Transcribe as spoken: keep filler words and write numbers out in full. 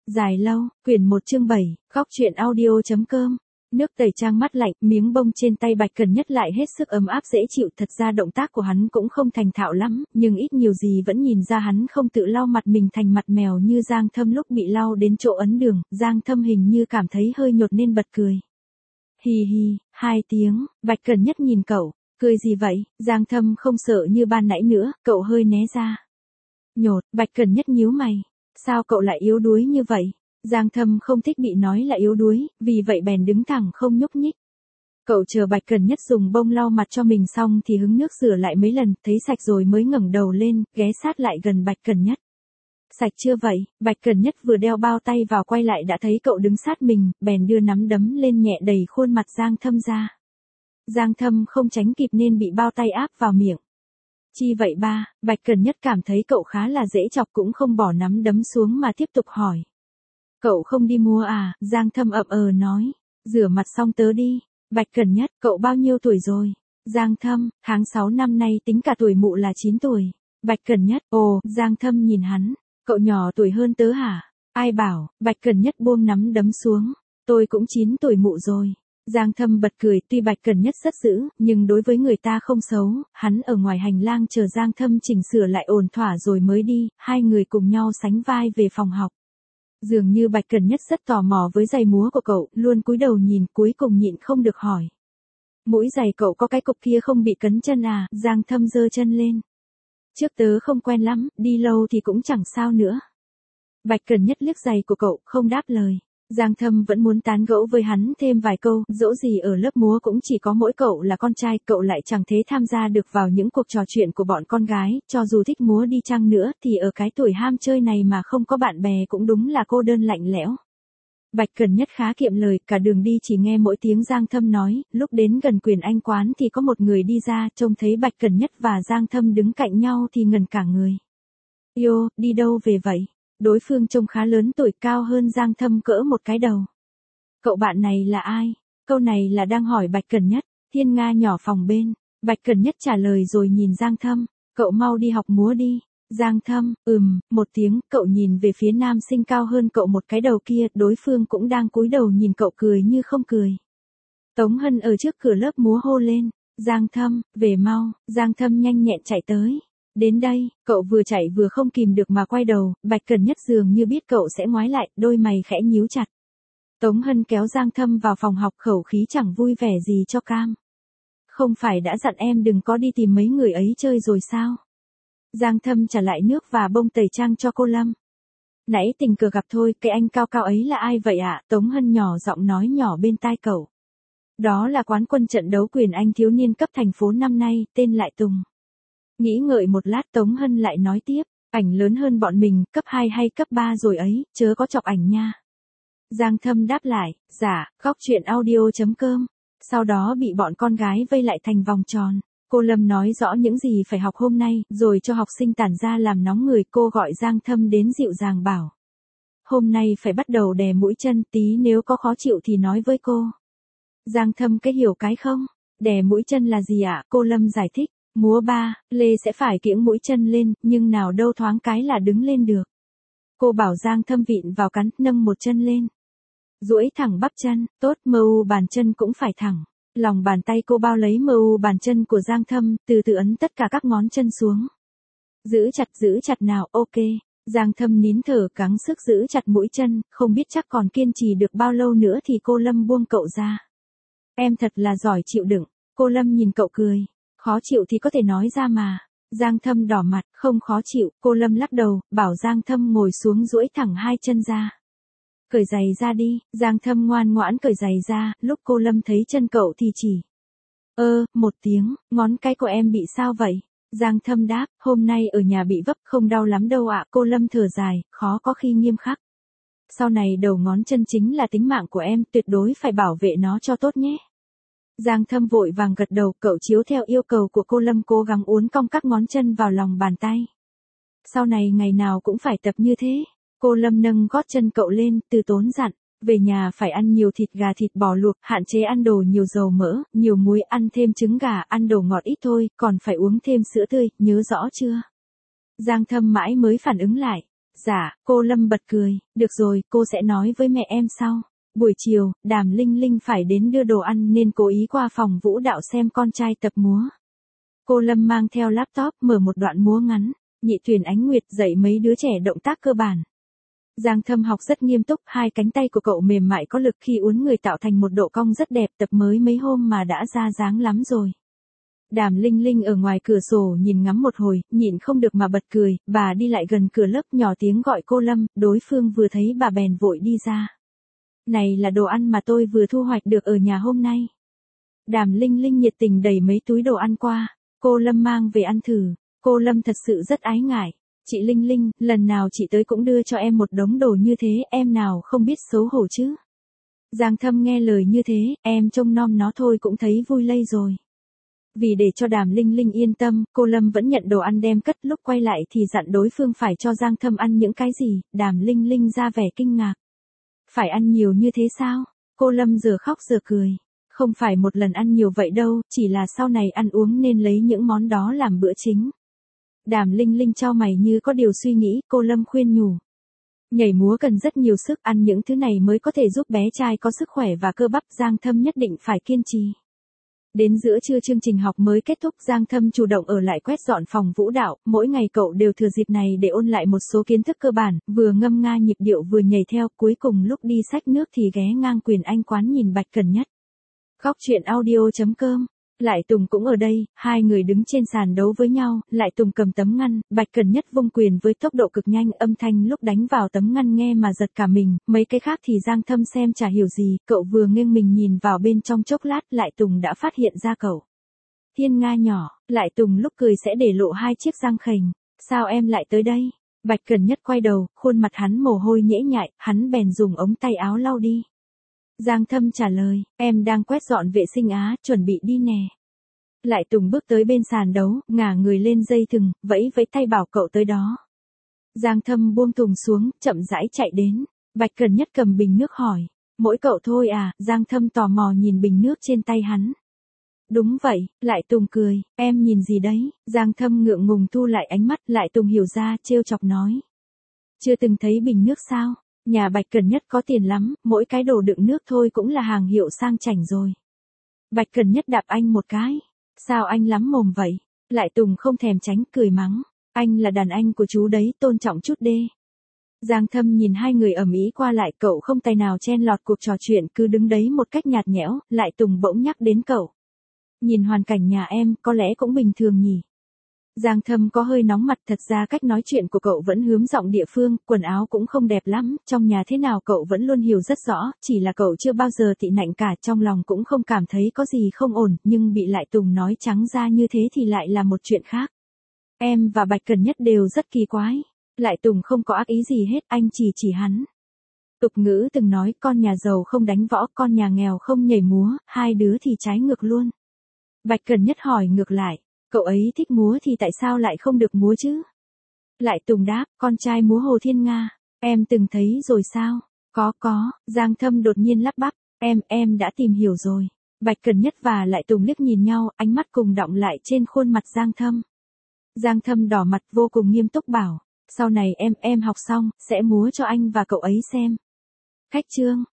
Dài lâu, quyển một chương bảy, góc truyện audio.com. Nước tẩy trang mắt lạnh, miếng bông trên tay Bạch Cần Nhất lại hết sức ấm áp dễ chịu. Thật ra động tác của hắn cũng không thành thạo lắm, nhưng ít nhiều gì vẫn nhìn ra hắn không tự lau mặt mình thành mặt mèo như Giang Thâm lúc bị lau đến chỗ ấn đường. Giang Thâm hình như cảm thấy hơi nhột nên bật cười. Hì hì, hai tiếng. Bạch Cần Nhất nhìn cậu, cười gì vậy? Giang Thâm không sợ như ban nãy nữa, cậu hơi né ra. Nhột, Bạch Cần Nhất nhíu mày. Sao cậu lại yếu đuối như vậy? Giang Thâm không thích bị nói là yếu đuối, vì vậy bèn đứng thẳng không nhúc nhích. Cậu chờ Bạch Cần Nhất dùng bông lau mặt cho mình xong thì hứng nước rửa lại mấy lần, thấy sạch rồi mới ngẩng đầu lên, ghé sát lại gần Bạch Cần Nhất. Sạch chưa vậy? Bạch Cần Nhất vừa đeo bao tay vào quay lại đã thấy cậu đứng sát mình, bèn đưa nắm đấm lên nhẹ đẩy khuôn mặt Giang Thâm ra. Giang Thâm không tránh kịp nên bị bao tay áp vào miệng. Chi vậy ba? Bạch Cần Nhất cảm thấy cậu khá là dễ chọc cũng không bỏ nắm đấm xuống mà tiếp tục hỏi. Cậu không đi mua à? Giang Thâm ậm ờ nói. Rửa mặt xong tớ đi. Bạch Cần Nhất, cậu bao nhiêu tuổi rồi? Giang Thâm, tháng sáu năm nay tính cả tuổi mụ là chín tuổi. Bạch Cần Nhất, ồ, Giang Thâm nhìn hắn. Cậu nhỏ tuổi hơn tớ hả? Ai bảo? Bạch Cần Nhất buông nắm đấm xuống. Tôi cũng chín tuổi mụ rồi. Giang Thâm bật cười, tuy Bạch Cần Nhất rất dữ, nhưng đối với người ta không xấu. Hắn ở ngoài hành lang chờ Giang Thâm chỉnh sửa lại ổn thỏa rồi mới đi, hai người cùng nhau sánh vai về phòng học. Dường như Bạch Cần Nhất rất tò mò với giày múa của cậu, luôn cúi đầu nhìn, cuối cùng nhịn không được hỏi. Mũi giày cậu có cái cục kia không bị cấn chân à? Giang Thâm giơ chân lên. Trước tớ không quen lắm, đi lâu thì cũng chẳng sao nữa. Bạch Cần Nhất liếc giày của cậu, không đáp lời. Giang Thâm vẫn muốn tán gẫu với hắn thêm vài câu, dẫu gì ở lớp múa cũng chỉ có mỗi cậu là con trai, cậu lại chẳng thế tham gia được vào những cuộc trò chuyện của bọn con gái, cho dù thích múa đi chăng nữa thì ở cái tuổi ham chơi này mà không có bạn bè cũng đúng là cô đơn lạnh lẽo. Bạch Cần Nhất khá kiệm lời, cả đường đi chỉ nghe mỗi tiếng Giang Thâm nói, lúc đến gần Quyền Anh quán thì có một người đi ra, trông thấy Bạch Cần Nhất và Giang Thâm đứng cạnh nhau thì ngần cả người. Yo, đi đâu về vậy? Đối phương trông khá lớn tuổi, cao hơn Giang Thâm cỡ một cái đầu. Cậu bạn này là ai? Câu này là đang hỏi Bạch Cần Nhất. Thiên Nga nhỏ phòng bên. Bạch Cần Nhất trả lời rồi nhìn Giang Thâm. Cậu mau đi học múa đi. Giang Thâm, ừm, một tiếng, cậu nhìn về phía nam sinh cao hơn cậu một cái đầu kia, đối phương cũng đang cúi đầu nhìn cậu cười như không cười. Tống Hân ở trước cửa lớp múa hô lên. Giang Thâm, về mau. Giang Thâm nhanh nhẹn chạy tới. Đến đây, cậu vừa chạy vừa không kìm được mà quay đầu, Bạch Cần Nhất dường như biết cậu sẽ ngoái lại, đôi mày khẽ nhíu chặt. Tống Hân kéo Giang Thâm vào phòng học, khẩu khí chẳng vui vẻ gì cho cam. Không phải đã dặn em đừng có đi tìm mấy người ấy chơi rồi sao? Giang Thâm trả lại nước và bông tẩy trang cho cô Lâm. Nãy tình cờ gặp thôi, cái anh cao cao ấy là ai vậy ạ? Tống Hân nhỏ giọng nói nhỏ bên tai cậu. Đó là quán quân trận đấu Quyền Anh thiếu niên cấp thành phố năm nay, tên lại Tùng. Nghĩ ngợi một lát Tống Hân lại nói tiếp, ảnh lớn hơn bọn mình, cấp hai hay cấp ba rồi ấy, chớ có chọc ảnh nha. Giang Thâm đáp lại, dạ, góc truyện audio.com. Sau đó bị bọn con gái vây lại thành vòng tròn. Cô Lâm nói rõ những gì phải học hôm nay, rồi cho học sinh tản ra làm nóng người. Cô gọi Giang Thâm đến dịu dàng bảo. Hôm nay phải bắt đầu đè mũi chân, tí nếu có khó chịu thì nói với cô. Giang Thâm cái hiểu cái không? Đè mũi chân là gì ạ? Cô Lâm giải thích. Múa ba, Lê sẽ phải kiễng mũi chân lên, nhưng nào đâu thoáng cái là đứng lên được. Cô bảo Giang Thâm vịn vào cắn, nâng một chân lên. Duỗi thẳng bắp chân, tốt, mờ u bàn chân cũng phải thẳng. Lòng bàn tay cô bao lấy mờ u bàn chân của Giang Thâm, từ từ ấn tất cả các ngón chân xuống. Giữ chặt, giữ chặt nào, ok. Giang Thâm nín thở gắng sức giữ chặt mũi chân, không biết chắc còn kiên trì được bao lâu nữa thì cô Lâm buông cậu ra. Em thật là giỏi chịu đựng. Cô Lâm nhìn cậu cười. Khó chịu thì có thể nói ra mà. Giang Thâm đỏ mặt, không khó chịu, cô Lâm lắc đầu, bảo Giang Thâm ngồi xuống duỗi thẳng hai chân ra. Cởi giày ra đi, Giang Thâm ngoan ngoãn cởi giày ra, lúc cô Lâm thấy chân cậu thì chỉ. Ơ, một tiếng, ngón cái của em bị sao vậy? Giang Thâm đáp, hôm nay ở nhà bị vấp, không đau lắm đâu ạ. Cô Lâm thở dài, khó có khi nghiêm khắc. Sau này đầu ngón chân chính là tính mạng của em, tuyệt đối phải bảo vệ nó cho tốt nhé. Giang Thâm vội vàng gật đầu, cậu chiếu theo yêu cầu của cô Lâm cố gắng uốn cong các ngón chân vào lòng bàn tay. Sau này ngày nào cũng phải tập như thế. Cô Lâm nâng gót chân cậu lên, từ tốn dặn, về nhà phải ăn nhiều thịt gà thịt bò luộc, hạn chế ăn đồ nhiều dầu mỡ, nhiều muối, ăn thêm trứng gà, ăn đồ ngọt ít thôi, còn phải uống thêm sữa tươi, nhớ rõ chưa? Giang Thâm mãi mới phản ứng lại. Dạ, cô Lâm bật cười, được rồi, cô sẽ nói với mẹ em sau. Buổi chiều, Đàm Linh Linh phải đến đưa đồ ăn nên cố ý qua phòng vũ đạo xem con trai tập múa. Cô Lâm mang theo laptop mở một đoạn múa ngắn, Nhị Tuyền Ánh Nguyệt dạy mấy đứa trẻ động tác cơ bản. Giang Thâm học rất nghiêm túc, hai cánh tay của cậu mềm mại có lực khi uốn người tạo thành một độ cong rất đẹp, tập mới mấy hôm mà đã ra dáng lắm rồi. Đàm Linh Linh ở ngoài cửa sổ nhìn ngắm một hồi, nhịn không được mà bật cười, bà đi lại gần cửa lớp nhỏ tiếng gọi cô Lâm, đối phương vừa thấy bà bèn vội đi ra. Này là đồ ăn mà tôi vừa thu hoạch được ở nhà hôm nay. Đàm Linh Linh nhiệt tình đẩy mấy túi đồ ăn qua, cô Lâm mang về ăn thử, cô Lâm thật sự rất ái ngại. Chị Linh Linh, lần nào chị tới cũng đưa cho em một đống đồ như thế, em nào không biết xấu hổ chứ. Giang Thâm nghe lời như thế, em trông nom nó thôi cũng thấy vui lây rồi. Vì để cho Đàm Linh Linh yên tâm, cô Lâm vẫn nhận đồ ăn đem cất, lúc quay lại thì dặn đối phương phải cho Giang Thâm ăn những cái gì, Đàm Linh Linh ra vẻ kinh ngạc. Phải ăn nhiều như thế sao? Cô Lâm giờ khóc giờ cười. Không phải một lần ăn nhiều vậy đâu, chỉ là sau này ăn uống nên lấy những món đó làm bữa chính. Đàm Linh Linh chau mày như có điều suy nghĩ, cô Lâm khuyên nhủ. Nhảy múa cần rất nhiều sức, ăn những thứ này mới có thể giúp bé trai có sức khỏe và cơ bắp, Giang Thâm nhất định phải kiên trì. Đến giữa trưa chương trình học mới kết thúc, Giang Thâm chủ động ở lại quét dọn phòng vũ đạo, mỗi ngày cậu đều thừa dịp này để ôn lại một số kiến thức cơ bản, vừa ngâm nga nhịp điệu vừa nhảy theo, cuối cùng lúc đi xách nước thì ghé ngang Quyền Anh quán nhìn Bạch Cần Nhất. Góc truyện audio chấm com. Lại Tùng cũng ở đây, hai người đứng trên sàn đấu với nhau, Lại Tùng cầm tấm ngăn, Bạch Cần Nhất vung quyền với tốc độ cực nhanh, âm thanh lúc đánh vào tấm ngăn nghe mà giật cả mình, mấy cái khác thì Giang Thâm xem chả hiểu gì, cậu vừa nghiêng mình nhìn vào bên trong chốc lát, Lại Tùng đã phát hiện ra cậu. Thiên Nga nhỏ, Lại Tùng lúc cười sẽ để lộ hai chiếc răng khềnh, sao em lại tới đây? Bạch Cần Nhất quay đầu, khuôn mặt hắn mồ hôi nhễ nhại, hắn bèn dùng ống tay áo lau đi. Giang Thâm trả lời, em đang quét dọn vệ sinh á, chuẩn bị đi nè. Lại Tùng bước tới bên sàn đấu, ngả người lên dây thừng, vẫy vẫy tay bảo cậu tới đó. Giang Thâm buông thùng xuống, chậm rãi chạy đến. Bạch Cần Nhất cầm bình nước hỏi, mỗi cậu thôi à? Giang Thâm tò mò nhìn bình nước trên tay hắn. Đúng vậy, Lại Tùng cười, em nhìn gì đấy? Giang Thâm ngượng ngùng thu lại ánh mắt, Lại Tùng hiểu ra, trêu chọc nói. Chưa từng thấy bình nước sao? Nhà Bạch Cần Nhất có tiền lắm, mỗi cái đồ đựng nước thôi cũng là hàng hiệu sang chảnh rồi. Bạch Cần Nhất đạp anh một cái. Sao anh lắm mồm vậy? Lại Tùng không thèm tránh, cười mắng. Anh là đàn anh của chú đấy, tôn trọng chút đê. Giang Thâm nhìn hai người ầm ĩ qua lại, cậu không tài nào chen lọt cuộc trò chuyện, cứ đứng đấy một cách nhạt nhẽo. Lại Tùng bỗng nhắc đến cậu. Nhìn hoàn cảnh nhà em, có lẽ cũng bình thường nhỉ. Giang Thâm có hơi nóng mặt, thật ra cách nói chuyện của cậu vẫn hướng giọng địa phương, quần áo cũng không đẹp lắm, trong nhà thế nào cậu vẫn luôn hiểu rất rõ, chỉ là cậu chưa bao giờ tị nạnh cả, trong lòng cũng không cảm thấy có gì không ổn, nhưng bị Lại Tùng nói trắng ra như thế thì lại là một chuyện khác. Em và Bạch Cần Nhất đều rất kỳ quái. Lại Tùng không có ác ý gì hết, anh chỉ chỉ hắn. Tục ngữ từng nói, con nhà giàu không đánh võ, con nhà nghèo không nhảy múa, hai đứa thì trái ngược luôn. Bạch Cần Nhất hỏi ngược lại. Cậu ấy thích múa thì tại sao lại không được múa chứ? Lại Tùng đáp, con trai múa Hồ Thiên Nga. Em từng thấy rồi sao? Có có, Giang Thâm đột nhiên lắp bắp. Em, em đã tìm hiểu rồi. Bạch Cần Nhất và Lại Tùng liếc nhìn nhau, ánh mắt cùng đọng lại trên khuôn mặt Giang Thâm. Giang Thâm đỏ mặt vô cùng nghiêm túc bảo. Sau này em, em học xong, sẽ múa cho anh và cậu ấy xem. Khách trương.